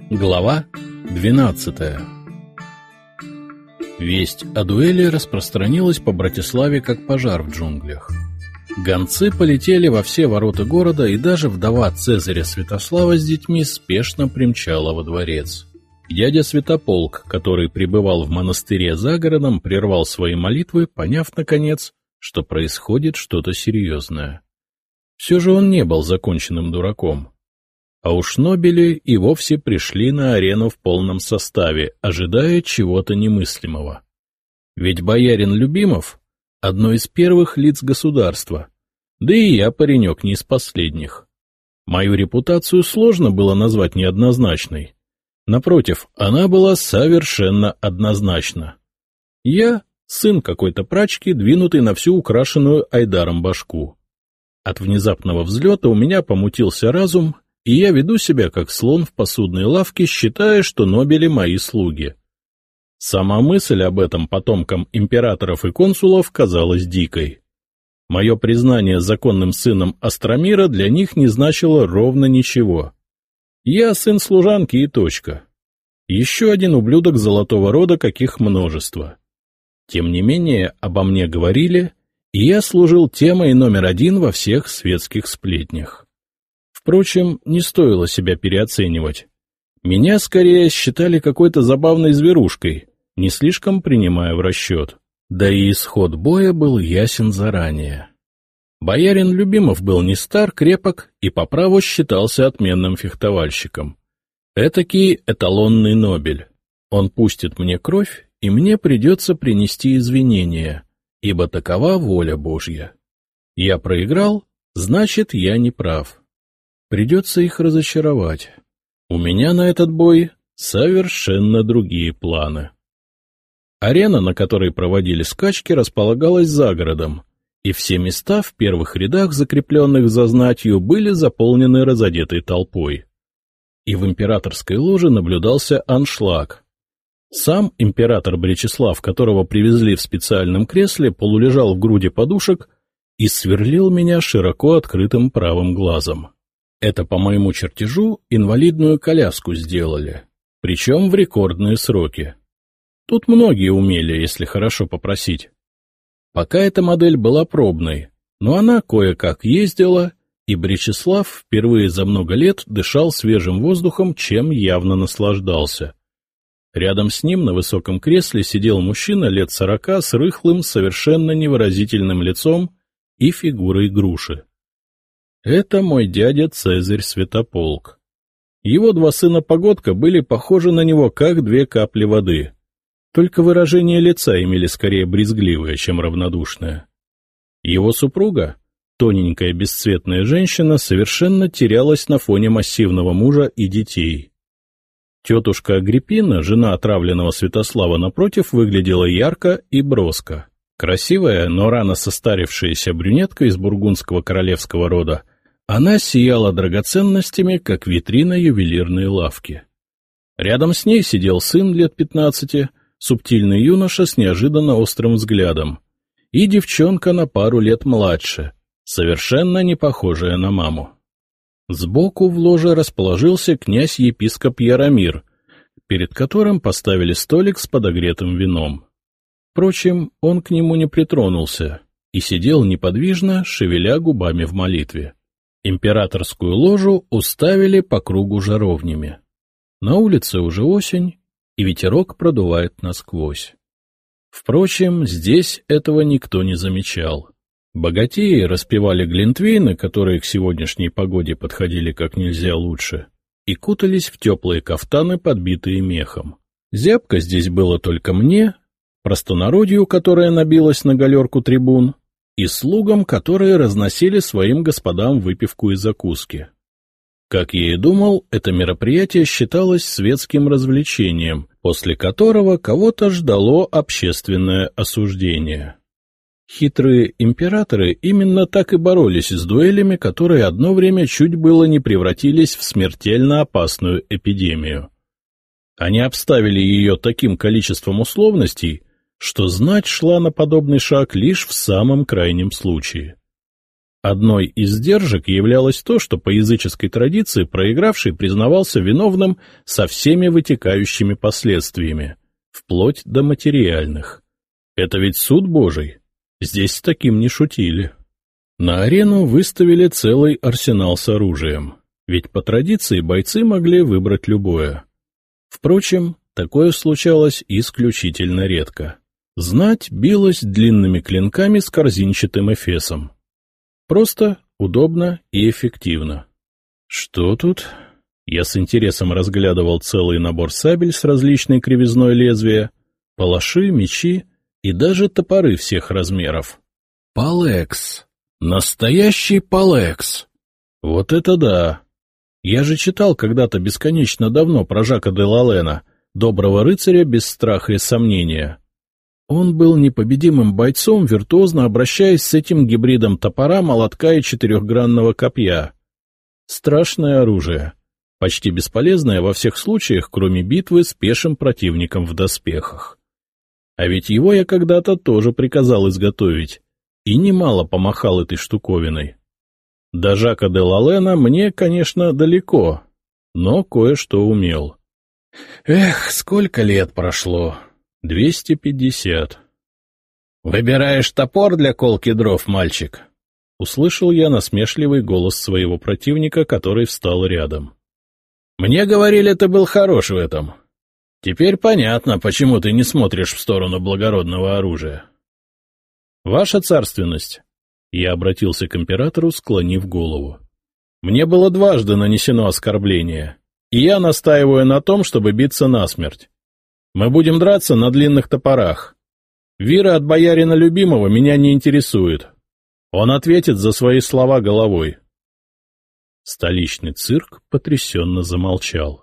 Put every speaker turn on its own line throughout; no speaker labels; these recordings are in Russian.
Глава 12. Весть о дуэли распространилась по Братиславе как пожар в джунглях. Гонцы полетели во все ворота города, и даже вдова Цезаря Святослава с детьми спешно примчала во дворец. Дядя Святополк, который пребывал в монастыре за городом, прервал свои молитвы, поняв, наконец, что происходит что-то серьезное. Все же он не был законченным дураком. А уж нобели и вовсе пришли на арену в полном составе, ожидая чего-то немыслимого. Ведь боярин Любимов — одно из первых лиц государства, да и я паренек не из последних. Мою репутацию сложно было назвать неоднозначной. Напротив, она была совершенно однозначна. Я — сын какой-то прачки, двинутый на всю украшенную Айдаром башку. От внезапного взлета у меня помутился разум, и я веду себя как слон в посудной лавке, считая, что нобели мои слуги. Сама мысль об этом потомкам императоров и консулов казалась дикой. Мое признание законным сыном Астромира для них не значило ровно ничего. Я сын служанки и точка. Еще один ублюдок золотого рода, каких множество. Тем не менее, обо мне говорили, и я служил темой номер один во всех светских сплетнях. Впрочем, не стоило себя переоценивать. Меня скорее считали какой-то забавной зверушкой, не слишком принимая в расчет. Да и исход боя был ясен заранее. Боярин Любимов был не стар, крепок и по праву считался отменным фехтовальщиком. Этакий эталонный нобель. Он пустит мне кровь, и мне придется принести извинения, ибо такова воля Божья. Я проиграл, значит, я не прав. Придется их разочаровать. У меня на этот бой совершенно другие планы. Арена, на которой проводили скачки, располагалась за городом, и все места в первых рядах, закрепленных за знатью, были заполнены разодетой толпой. И в императорской ложе наблюдался аншлаг. Сам император Бречеслав, которого привезли в специальном кресле, полулежал в груди подушек и сверлил меня широко открытым правым глазом. Это по моему чертежу инвалидную коляску сделали, причем в рекордные сроки. Тут многие умели, если хорошо попросить. Пока эта модель была пробной, но она кое-как ездила, и Бречеслав впервые за много лет дышал свежим воздухом, чем явно наслаждался. Рядом с ним на высоком кресле сидел мужчина лет 40 с рыхлым, совершенно невыразительным лицом и фигурой груши. Это мой дядя Цезарь Святополк. Его два сына-погодка были похожи на него, как две капли воды. Только выражение лица имели скорее брезгливое, чем равнодушное. Его супруга, тоненькая бесцветная женщина, совершенно терялась на фоне массивного мужа и детей. Тетушка Агриппина, жена отравленного Святослава, напротив, выглядела ярко и броско. Красивая, но рано состарившаяся брюнетка из бургундского королевского рода, она сияла драгоценностями, как витрина ювелирной лавки. Рядом с ней сидел сын лет 15, субтильный юноша с неожиданно острым взглядом, и девчонка на пару лет младше, совершенно не похожая на маму. Сбоку в ложе расположился князь-епископ Яромир, перед которым поставили столик с подогретым вином. Впрочем, он к нему не притронулся и сидел неподвижно, шевеля губами в молитве. Императорскую ложу уставили по кругу жаровнями. На улице уже осень, и ветерок продувает насквозь. Впрочем, здесь этого никто не замечал. Богатеи распивали глинтвейны, которые к сегодняшней погоде подходили как нельзя лучше, и кутались в теплые кафтаны, подбитые мехом. Зябко здесь было только мне, простонародью, которая набилась на галерку трибун, и слугам, которые разносили своим господам выпивку и закуски. Как я и думал, это мероприятие считалось светским развлечением, после которого кого-то ждало общественное осуждение. Хитрые императоры именно так и боролись с дуэлями, которые одно время чуть было не превратились в смертельно опасную эпидемию. Они обставили ее таким количеством условностей, что знать шла на подобный шаг лишь в самом крайнем случае. Одной из сдержек являлось то, что по языческой традиции проигравший признавался виновным со всеми вытекающими последствиями, вплоть до материальных. Это ведь суд Божий. Здесь с таким не шутили. На арену выставили целый арсенал с оружием, ведь по традиции бойцы могли выбрать любое. Впрочем, такое случалось исключительно редко. Знать билась длинными клинками с корзинчатым эфесом. Просто, удобно и эффективно. Что тут? Я с интересом разглядывал целый набор сабель с различной кривизной лезвия, палаши, мечи и даже топоры всех размеров. Палекс. Настоящий палекс. Вот это да! Я же читал когда-то бесконечно давно про Жака де Лалена, доброго рыцаря без страха и сомнения. Он был непобедимым бойцом, виртуозно обращаясь с этим гибридом топора, молотка и четырехгранного копья. Страшное оружие, почти бесполезное во всех случаях, кроме битвы с пешим противником в доспехах. А ведь его я когда-то тоже приказал изготовить, и немало помахал этой штуковиной. До Жака де Лалена мне, конечно, далеко, но кое-что умел. Эх, сколько лет прошло! 250. «Выбираешь топор для колки дров, мальчик?» — услышал я насмешливый голос своего противника, который встал рядом. «Мне говорили, ты был хорош в этом. Теперь понятно, почему ты не смотришь в сторону благородного оружия». «Ваша царственность», — я обратился к императору, склонив голову. «Мне было дважды нанесено оскорбление, и я настаиваю на том, чтобы биться насмерть. Мы будем драться на длинных топорах. Вира от боярина любимого меня не интересует. Он ответит за свои слова головой». Столичный цирк потрясенно замолчал.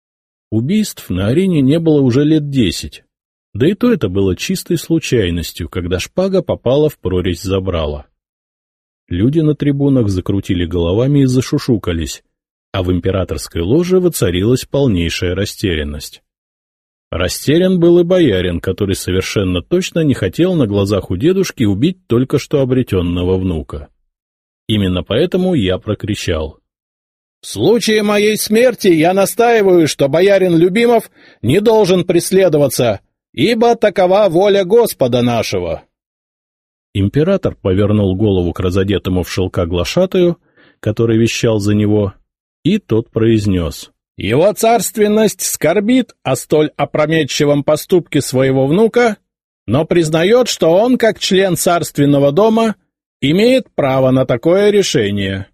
Убийств на арене не было уже лет 10, да и то это было чистой случайностью, когда шпага попала в прорезь забрала. Люди на трибунах закрутили головами и зашушукались, а в императорской ложе воцарилась полнейшая растерянность. Растерян был и боярин, который совершенно точно не хотел на глазах у дедушки убить только что обретенного внука. Именно поэтому я прокричал: «В случае моей смерти я настаиваю, что боярин Любимов не должен преследоваться, ибо такова воля Господа нашего». Император повернул голову к разодетому в шелка глашатаю, который вещал за него, и тот произнес: «Его царственность скорбит о столь опрометчивом поступке своего внука, но признает, что он, как член царственного дома, имеет право на такое решение».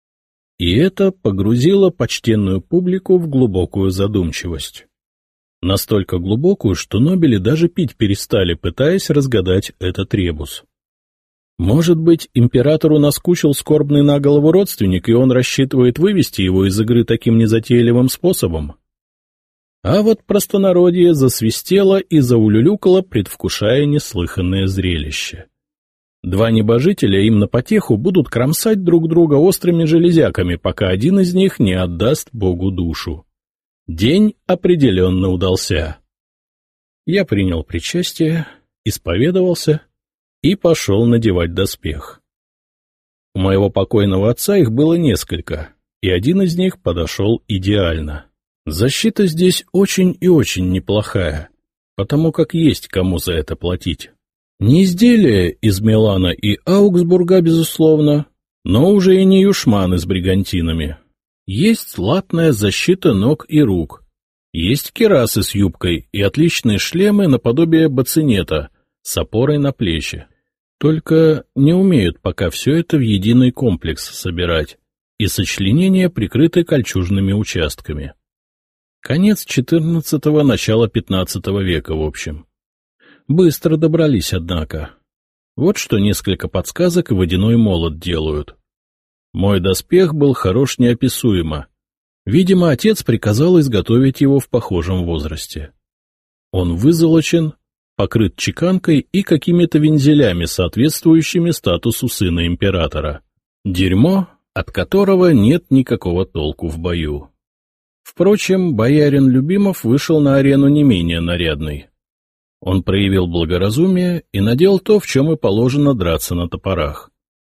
И это погрузило почтенную публику в глубокую задумчивость. Настолько глубокую, что нобели даже пить перестали, пытаясь разгадать этот ребус. Может быть, императору наскучил скорбный на голову родственник, и он рассчитывает вывести его из игры таким незатейливым способом? А вот простонародье засвистело и заулюлюкало, предвкушая неслыханное зрелище. Два небожителя им на потеху будут кромсать друг друга острыми железяками, пока один из них не отдаст Богу душу. День определенно удался. Я принял причастие, исповедовался и пошел надевать доспех. У моего покойного отца их было несколько, и один из них подошел идеально. Защита здесь очень и очень неплохая, потому как есть кому за это платить. Не изделие из Милана и Аугсбурга, безусловно, но уже и не юшманы с бригантинами. Есть латная защита ног и рук, есть кирасы с юбкой и отличные шлемы наподобие бацинета с опорой на плечи. Только не умеют пока все это в единый комплекс собирать, и сочленения прикрыты кольчужными участками. Конец XIV – начало XV века, в общем. Быстро добрались, однако. Вот что несколько подсказок и водяной молот делают. Мой доспех был хорош неописуемо. Видимо, отец приказал изготовить его в похожем возрасте. Он вызолочен, покрыт чеканкой и какими-то вензелями, соответствующими статусу сына императора. Дерьмо, от которого нет никакого толку в бою. Впрочем, боярин Любимов вышел на арену не менее нарядный. Он проявил благоразумие и надел то, в чем и положено драться на топорах.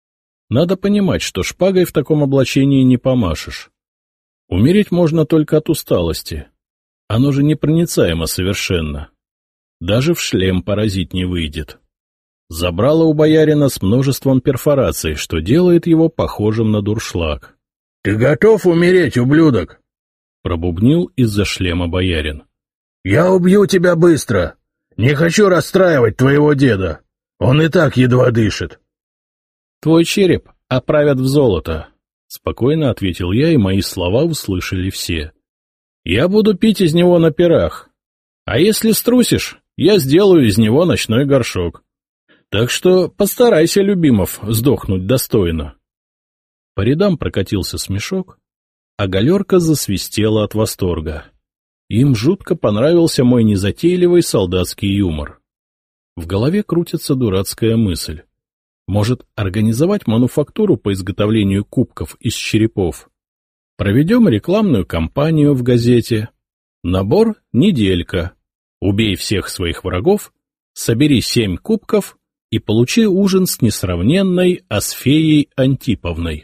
Надо понимать, что шпагой в таком облачении не помашешь. Умереть можно только от усталости. Оно же непроницаемо совершенно. Даже в шлем поразить не выйдет. Забрало у боярина с множеством перфораций, что делает его похожим на дуршлаг.
— Ты готов умереть, ублюдок?
— пробубнил из-за шлема боярин.
— Я убью тебя быстро. Не хочу расстраивать твоего деда. Он и так едва дышит.
— Твой череп оправят в золото, — спокойно ответил я, и мои слова услышали все. — Я буду пить из него на пирах. А если струсишь, я сделаю из него ночной горшок. Так что постарайся, Любимов, сдохнуть достойно. По рядам прокатился смешок, а галерка засвистела от восторга. Им жутко понравился мой незатейливый солдатский юмор. В голове крутится дурацкая мысль. Может, организовать мануфактуру по изготовлению кубков из черепов? Проведем рекламную кампанию в газете. Набор «Неделька». Убей всех своих врагов, собери 7 кубков и получи ужин с несравненной Асфеей Антиповной.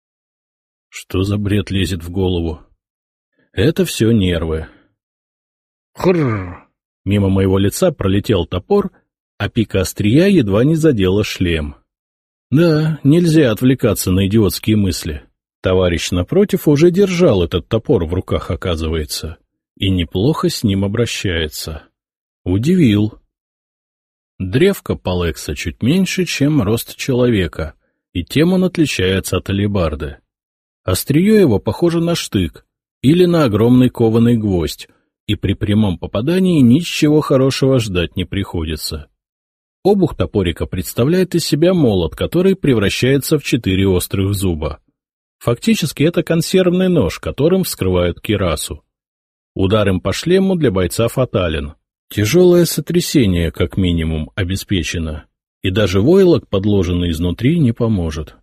Что за бред лезет в голову? Это все нервы.
Хрррр!
Мимо моего лица пролетел топор, а пика острия едва не задела шлем. Да, нельзя отвлекаться на идиотские мысли. Товарищ напротив уже держал этот топор в руках, оказывается, и неплохо с ним обращается. Удивил. Древко Палекса чуть меньше, чем рост человека, и тем он отличается от алебарды. Острие его похоже на штык или на огромный кованый гвоздь, и при прямом попадании ничего хорошего ждать не приходится. Обух топорика представляет из себя молот, который превращается в 4 острых зуба. Фактически это консервный нож, которым вскрывают кирасу. Удар им по шлему для бойца фатален. Тяжелое сотрясение, как минимум, обеспечено, и даже войлок, подложенный изнутри, не поможет.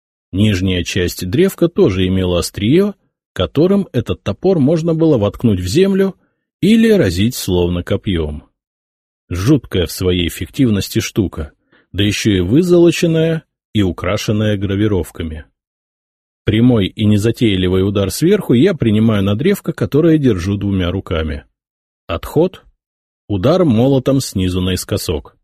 Нижняя часть древка тоже имела острие, которым этот топор можно было воткнуть в землю или разить словно копьем. Жуткая в своей эффективности штука, да еще и вызолоченная и украшенная гравировками. Прямой и незатейливый удар сверху я принимаю на древко, которое держу 2 руками. Отход. Удар молотом снизу наискосок.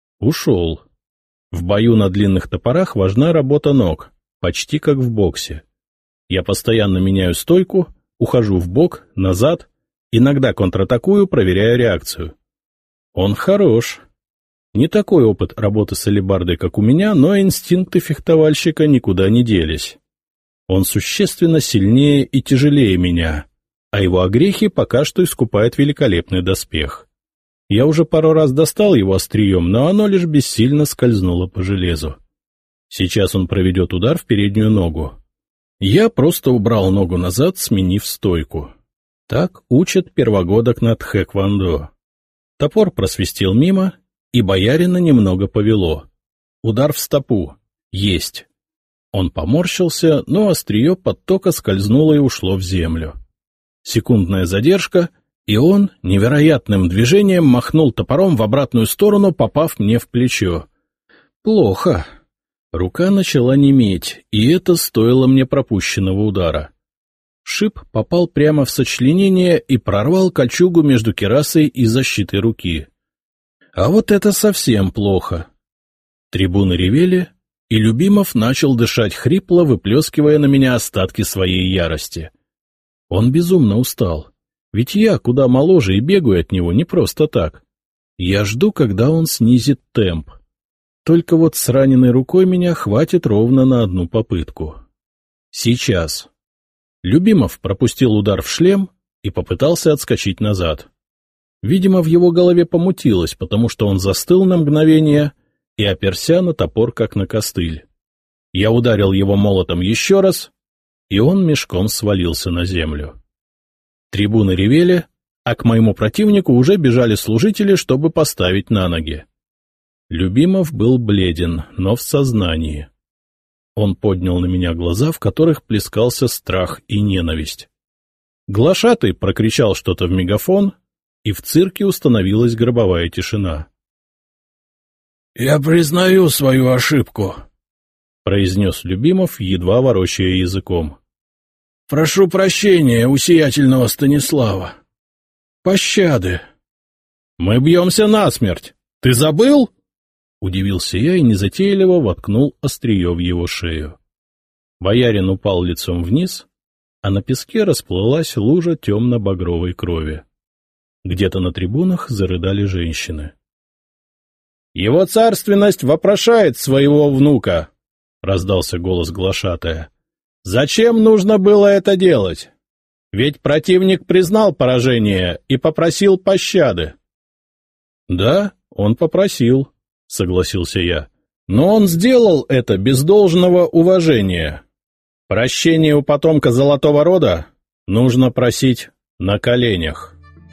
Ушел. В бою на длинных топорах важна работа ног, почти как в боксе. Я постоянно меняю стойку, ухожу вбок, назад, иногда контратакую, проверяя реакцию. Он хорош. Не такой опыт работы с алебардой, как у меня, но инстинкты фехтовальщика никуда не делись. Он существенно сильнее и тяжелее меня, а его огрехи пока что искупает великолепный доспех. Я уже пару раз достал его острием, но оно лишь бессильно скользнуло по железу. Сейчас он проведет удар в переднюю ногу. Я просто убрал ногу назад, сменив стойку. Так учат первогодок на тхэквондо. Топор просвистел мимо, и боярина немного повело. Удар в стопу. Есть. Он поморщился, но острие подтока скользнуло и ушло в землю. Секундная задержка, и он невероятным движением махнул топором в обратную сторону, попав мне в плечо. Плохо. Рука начала неметь, и это стоило мне пропущенного удара. Шип попал прямо в сочленение и прорвал кольчугу между кирасой и защитой руки. А вот это совсем плохо. Трибуны ревели, и Любимов начал дышать хрипло, выплескивая на меня остатки своей ярости. Он безумно устал, ведь я куда моложе и бегаю от него не просто так. Я жду, когда он снизит темп. Только вот с раненой рукой меня хватит ровно на 1 попытку. Сейчас. Любимов пропустил удар в шлем и попытался отскочить назад. Видимо, в его голове помутилось, потому что он застыл на мгновение и оперся на топор, как на костыль. Я ударил его молотом еще раз, и он мешком свалился на землю. Трибуны ревели, а к моему противнику уже бежали служители, чтобы поставить на ноги. Любимов был бледен, но в сознании. Он поднял на меня глаза, в которых плескался страх и ненависть. Глашатай прокричал что-то в мегафон, и в цирке установилась гробовая тишина.
— Я признаю свою ошибку.
произнес Любимов, едва ворочая языком.
— Прошу прощения у сиятельного Станислава. Пощады.
— Мы бьемся насмерть. Ты забыл? — удивился я и незатейливо воткнул острие в его шею. Боярин упал лицом вниз, а на песке расплылась лужа темно-багровой крови. Где-то на трибунах зарыдали женщины. — Его царственность вопрошает своего внука! — раздался голос глашатая. — Зачем нужно было это делать? Ведь противник признал поражение и попросил пощады. — Да, он попросил, — согласился я. — Но он сделал это без должного уважения. Прощение у потомка Золотого Рода нужно просить на коленях.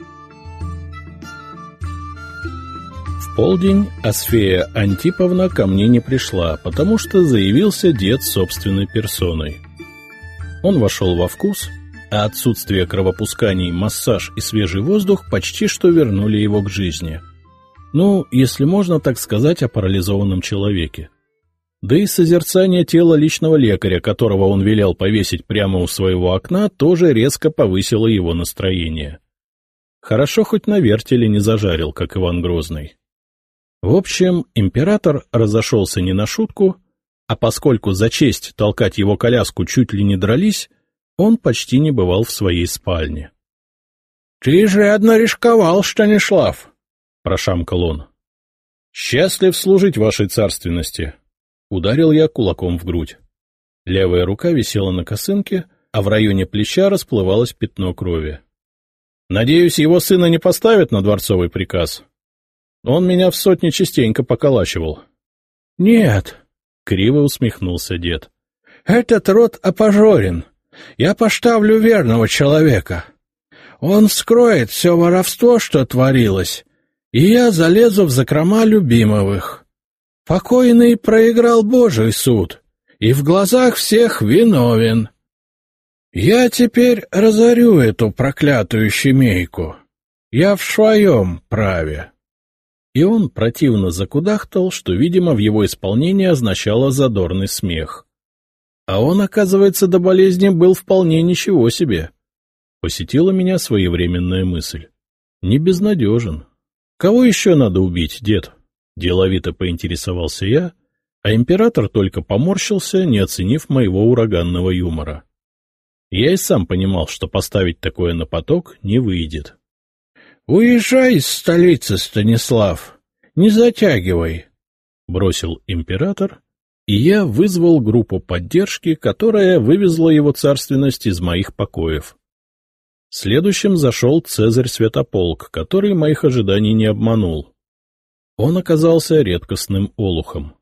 В полдень Асфея Антиповна ко мне не пришла, потому что заявился дед собственной персоной. Он вошел во вкус, а отсутствие кровопусканий, массаж и свежий воздух почти что вернули его к жизни. Ну, если можно так сказать о парализованном человеке. Да и созерцание тела личного лекаря, которого он велел повесить прямо у своего окна, тоже резко повысило его настроение. Хорошо хоть на вертеле не зажарил, как Иван Грозный. В общем, император разошелся не на шутку, а поскольку за честь толкать его коляску чуть ли не дрались, он почти не бывал в своей спальне.
— Ты же одно рисковал, Станислав, — прошамкал он.
— Счастлив служить вашей царственности, — ударил я кулаком в грудь. Левая рука висела на косынке, а в районе плеча расплывалось пятно крови. — Надеюсь, его сына не поставят на дворцовый приказ? Он меня в сотне частенько поколачивал.
— Нет,
— криво усмехнулся дед.
— Этот род опожорен. Я поставлю верного человека. Он вскроет все воровство, что творилось, и я залезу в закрома Любимовых. Покойный проиграл Божий суд, и в глазах всех виновен. Я теперь разорю эту проклятую семейку. Я в своем праве.
И он противно закудахтал, что, видимо, в его исполнении означало задорный смех. А он, оказывается, до болезни был вполне ничего себе. Посетила меня своевременная мысль. Не безнадежен. Кого еще надо убить, дед? Деловито поинтересовался я, а император только поморщился, не оценив моего ураганного юмора. Я и сам понимал, что поставить такое на поток не выйдет.
— Уезжай из столицы, Станислав, не затягивай, — бросил император, и я вызвал группу поддержки, которая вывезла его царственность из моих покоев.
Следующим зашел Цезарь Святополк, который моих ожиданий не обманул. Он оказался редкостным олухом.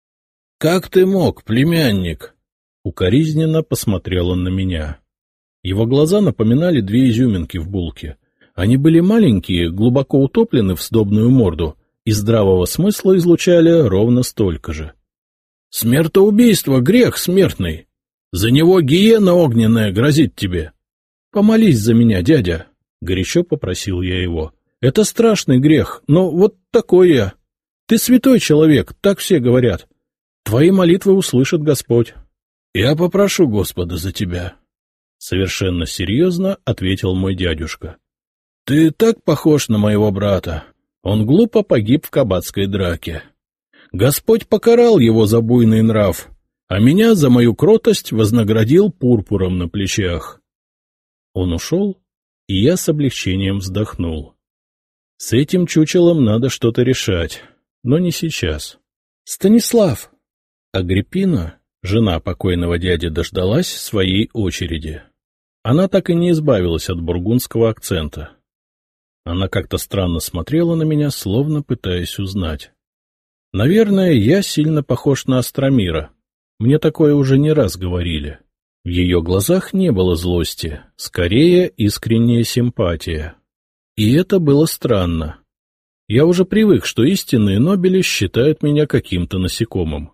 — Как ты мог, племянник?
— укоризненно посмотрел он на меня. Его глаза напоминали две изюминки в булке. Они были маленькие, глубоко утоплены в сдобную морду, и здравого смысла излучали ровно столько же.
— Смертоубийство — грех смертный. За него гиена огненная грозит тебе.
— Помолись за меня, дядя, — горячо попросил я его. — Это страшный грех, но вот такой я. Ты святой человек, так все говорят. Твои молитвы услышит Господь.
— Я попрошу Господа за тебя.
— совершенно серьезно ответил мой дядюшка.
— Ты так похож на моего брата. Он глупо погиб в кабацкой драке. Господь покарал его за буйный нрав, а меня за мою кротость вознаградил пурпуром на плечах.
Он ушел, и я с облегчением вздохнул. С этим чучелом надо что-то решать, но не сейчас.
— Станислав!
Агриппина, жена покойного дяди, дождалась своей очереди. Она так и не избавилась от бургундского акцента. Она как-то странно смотрела на меня, словно пытаясь узнать. Наверное, я сильно похож на Астромира. Мне такое уже не раз говорили. В ее глазах не было злости, скорее искренняя симпатия. И это было странно. Я уже привык, что истинные нобели считают меня каким-то насекомым.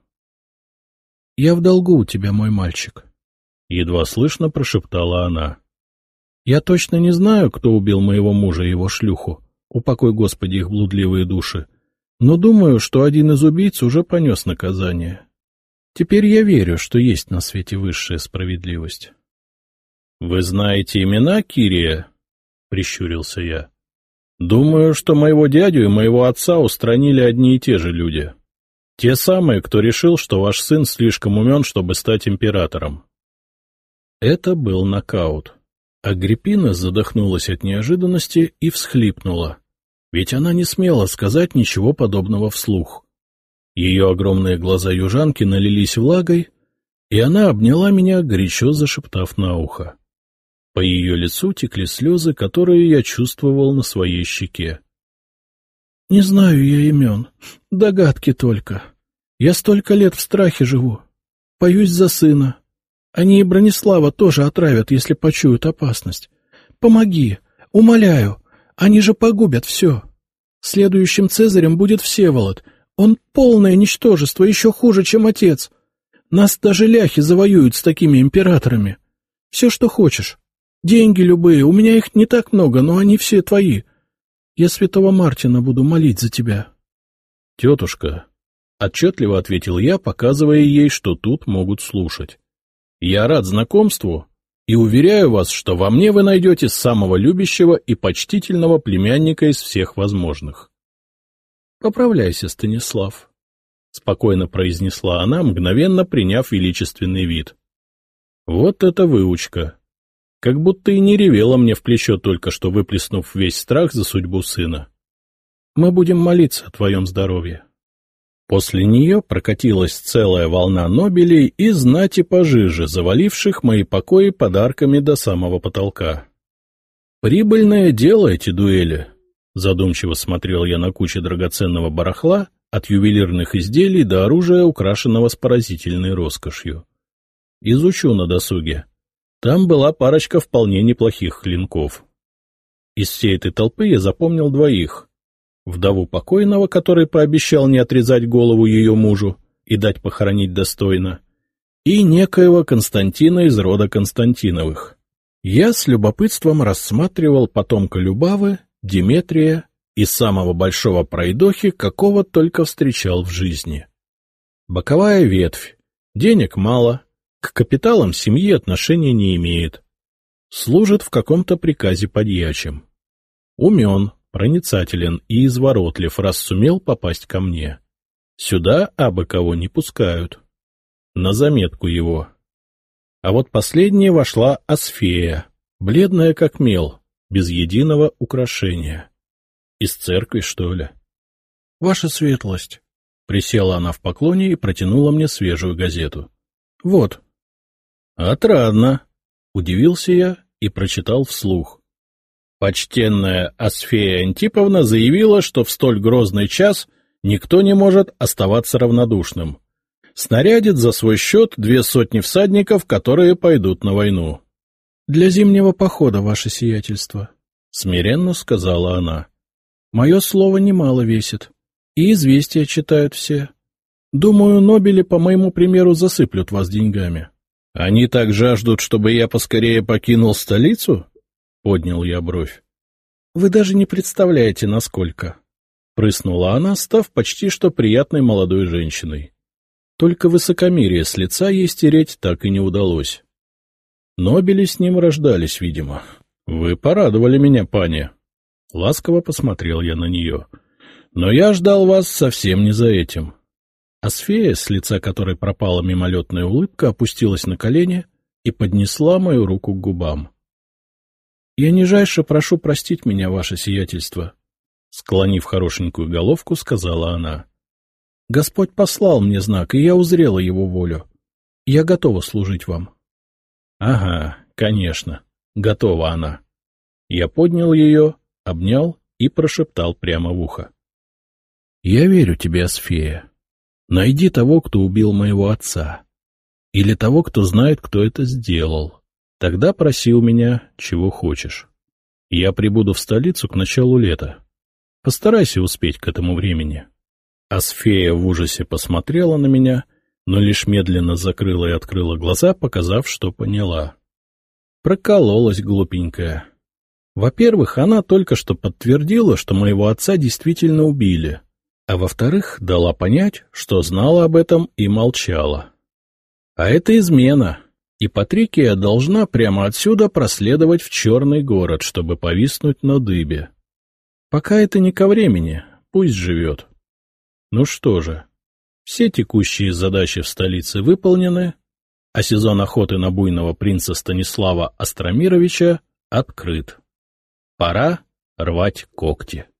— Я в долгу у тебя, мой мальчик, — едва слышно прошептала она. — Я точно не знаю, кто убил моего мужа и его шлюху, упокой Господи их блудливые души, но думаю, что один из убийц уже понес наказание. Теперь я верю, что есть на свете высшая справедливость. — Вы знаете имена Кирия? — прищурился я. — Думаю, что моего дядю и моего отца устранили одни и те же люди. Те самые, кто решил, что ваш сын слишком умен, чтобы стать императором. Это был нокаут. Агриппина задохнулась от неожиданности и всхлипнула, ведь она не смела сказать ничего подобного вслух. Ее огромные глаза южанки налились влагой, и она обняла меня, горячо зашептав на ухо. По ее лицу текли слезы, которые я чувствовал на своей щеке. — Не знаю я имен, догадки только. Я столько лет в страхе живу. Боюсь за сына. Они и Бронислава тоже отравят, если почуют опасность. Помоги, умоляю, они же погубят все. Следующим цезарем будет Всеволод. Он полное ничтожество, еще хуже, чем отец. Нас даже ляхи завоюют с такими императорами. Все, что хочешь. Деньги любые, у меня их не так много, но они все твои. Я святого Мартина буду молить за тебя. — Тетушка, — отчетливо ответил я, показывая ей, что тут могут слушать. — Я рад знакомству и уверяю вас, что во мне вы найдете самого любящего и почтительного племянника из всех возможных. — Поправляйся, Станислав, — спокойно произнесла она, мгновенно приняв величественный вид. Вот это выучка! Как будто и не ревела мне в плечо, только что выплеснув весь страх за судьбу сына. Мы будем молиться о твоем здоровье. После нее прокатилась целая волна нобелей и знати пожиже, заваливших мои покои подарками до самого потолка. Прибыльное дело эти дуэли. Задумчиво смотрел я на кучу драгоценного барахла, от ювелирных изделий до оружия, украшенного с поразительной роскошью. Изучу на досуге. Там была парочка вполне неплохих клинков. Из всей этой толпы я запомнил двоих. Вдову покойного, который пообещал не отрезать голову ее мужу и дать похоронить достойно, и некоего Константина из рода Константиновых. Я с любопытством рассматривал потомка Любавы, Деметрия и самого большого пройдохи, какого только встречал в жизни. Боковая ветвь, денег мало, к капиталам семьи отношения не имеет. Служит в каком-то приказе подьячим. Умен, проницателен и изворотлив, раз сумел попасть ко мне. Сюда абы кого не пускают. На заметку его. А вот последняя вошла Асфея, бледная как мел, без единого украшения. Из церкви, что ли? — Ваша светлость! — присела она в поклоне и протянула мне свежую газету. — Вот. — Отрадно! — удивился я и прочитал вслух. Почтенная Асфея Антиповна заявила, что в столь грозный час никто не может оставаться равнодушным. Снарядит за свой счет 200 всадников, которые пойдут на войну. — Для зимнего похода, ваше сиятельство, — смиренно сказала она. — Мое слово немало весит, и известия читают все. Думаю, нобели, по моему примеру, засыплют вас деньгами. — Они так жаждут, чтобы я поскорее покинул столицу? — поднял я бровь. — Вы даже не представляете, насколько. — прыснула она, став почти что приятной молодой женщиной. Только высокомерие с лица ей стереть так и не удалось. Нобели с ним рождались, видимо. — Вы порадовали меня, пани. Ласково посмотрел я на нее. — Но я ждал вас совсем не за этим. Асфея, с лица которой пропала мимолетная улыбка, опустилась на колени и поднесла мою руку к губам. — Я нижайше прошу простить меня, ваше сиятельство, — склонив хорошенькую головку, сказала она. — Господь послал мне знак, и я узрела его волю. Я готова служить вам. — Ага, конечно, готова она. Я поднял ее, обнял и прошептал прямо в ухо. — Я верю тебе, Асфея. Найди того, кто убил моего отца. Или того, кто знает, кто это сделал. Тогда проси у меня, чего хочешь. Я прибуду в столицу к началу лета. Постарайся успеть к этому времени. Асфея в ужасе посмотрела на меня, но лишь медленно закрыла и открыла глаза, показав, что поняла. Прокололась глупенькая. Во-первых, она только что подтвердила, что моего отца действительно убили, а во-вторых, дала понять, что знала об этом и молчала. А это измена, и Патрикия должна прямо отсюда проследовать в Черный город, чтобы повиснуть на дыбе. Пока это не ко времени, пусть живет. Ну что же, все текущие задачи в столице выполнены, а сезон охоты на буйного принца Станислава Остромировича открыт. Пора рвать когти.